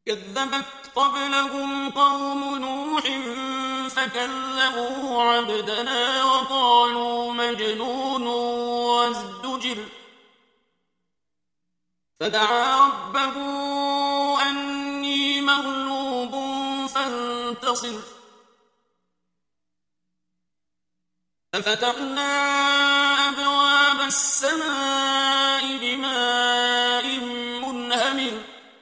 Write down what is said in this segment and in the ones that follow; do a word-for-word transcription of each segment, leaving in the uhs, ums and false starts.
كذبت قبلهم قوم نوح فكذبوا عبدنا وقالوا مجنون وازدجر فدعا ربه أني مغلوب فانتصر ففتحنا أبواب السماء بماء منهمر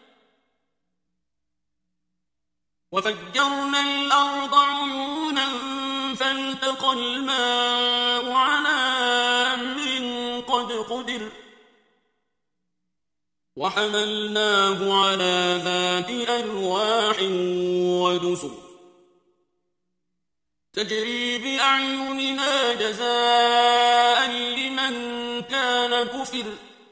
وفجرنا الأرض عيونا فالتقى الماء على أمر قد قدر وحملناه على ذات ألواح ودسر تجري بأعيننا جزاء لمن كان كفر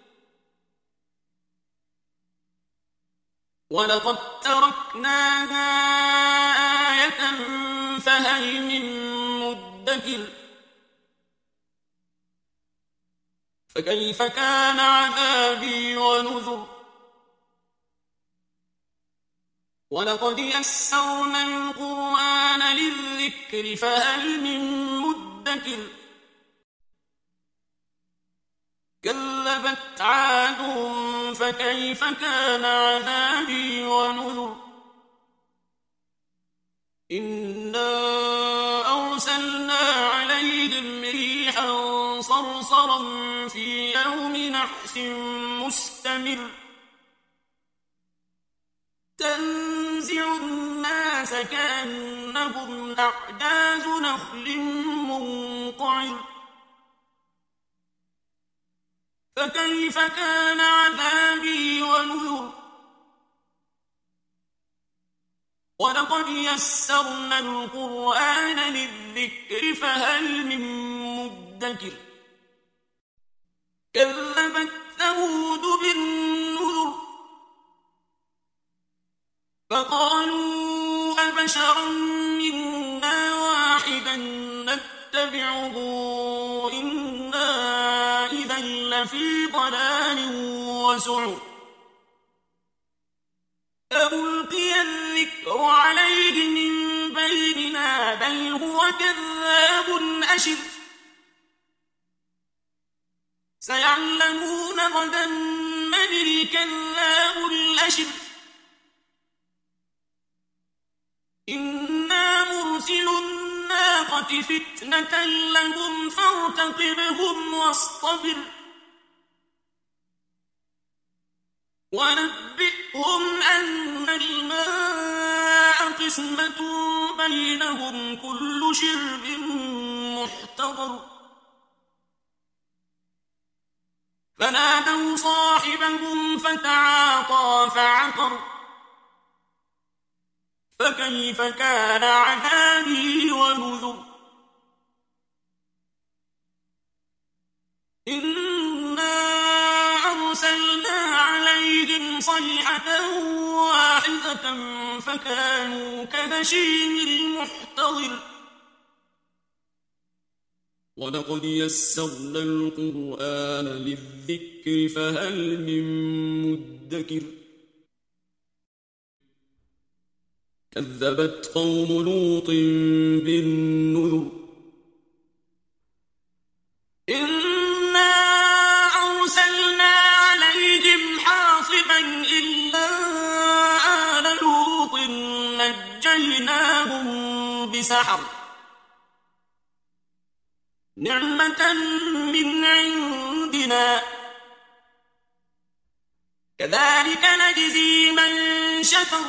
ولقد تركناها آية فهل من مدكر فكيف كان عذابي ونذر ولقد يسرنا القرآن للذكر فهل من مدكر كذبت عاد فكيف كان عذابي ونذر إنا أرسلنا عليهم ريحا صرصرا في يوم نحس مستمر تنزع الناس كأنهم أعجاز نخل منقعر فكيف كان عذابي ونذر ولقد يسرنا القرآن للذكر فهل من مدكر كذبت ثمود بالنذر فقالوا أبشرا منا واحدا نتبعه إنا إذا لفي ضلال وسعر ألقي الذكر عليه من بيننا بل هو كذاب أشر سيعلمون غدا من الكذاب الأشر إنا مرسل الناقة فتنة لهم فارتقبهم واصطبر ونبئهم أن الماء قسمة بينهم كل شرب محتضر فنادوا صاحبهم فتعاطى فعقر فكيف كان عذابي ونذر إنا أرسلنا عليهم صيحة واحدة فكانوا كهشيم المحتضر ولقد يسرنا القرآن للذكر فهل من مدكر كذبت قوم لوط بالنذر إنا أرسلنا عليهم حاصبا إلا آل لوط نجيناهم بسحر نعمة من عندنا كذلك نجزي من شكر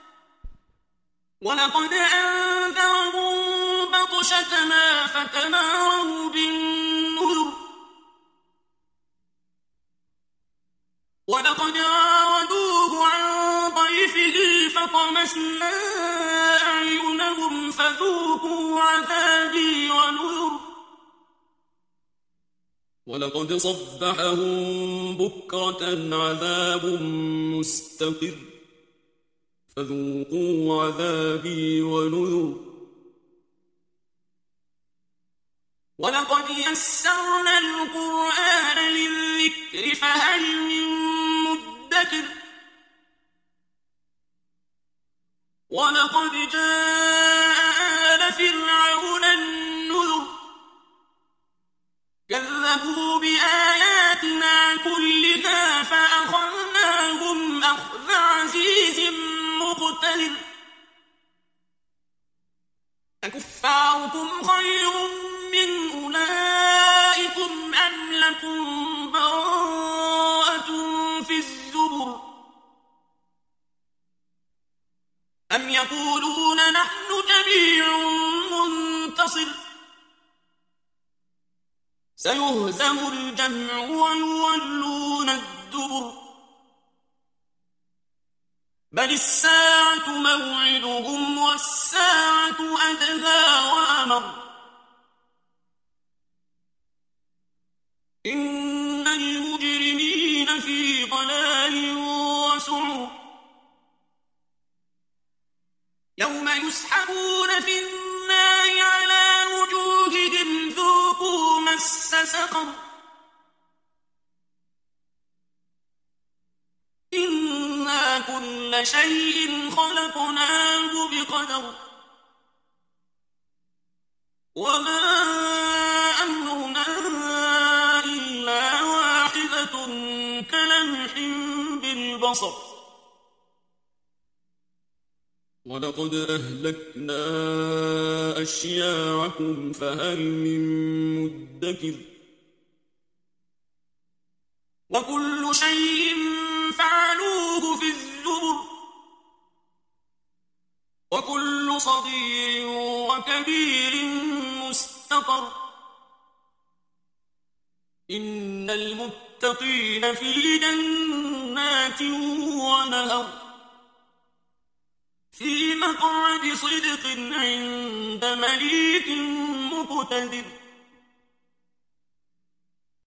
ولقد أنذرهم بطشتنا فتماروا بالنذر ولقد راودوه عن ضيفه فطمسنا أعينهم فذوقوا عذابي ونذر ولقد صبحهم بكرة عذاب مستقر فذوقوا عذابي ونذر ولقد يسرنا القرآن للذكر فهل من مدكر ولقد جاء آل فرعون النذر كذبوا بآياتنا كلها فأخذناهم أخذ عزيز مقتدر أكفاركم خير من أولئكم أم لكم براءة في الزبر أم يقولون نحن جميع منتصر سيهزم الجمع ويولون الدبر بل الساعة موعدهم والساعة أدهى وأمر إن المجرمين في ضلال وسعر يوم يسحبون في النار على وجوههم ذوقوا مس سقر إنا كل شيء خلقناه بقدر وما أمرنا إلا واحدة كلمح بالبصر ولقد أهلكنا أشياعكم فهل من مدكر وكل شيء فعلوه في الزبر وكل صغير وكبير مستقر إن المتقين في جنات ونهر في مقعد صدق عند مليك مقتدر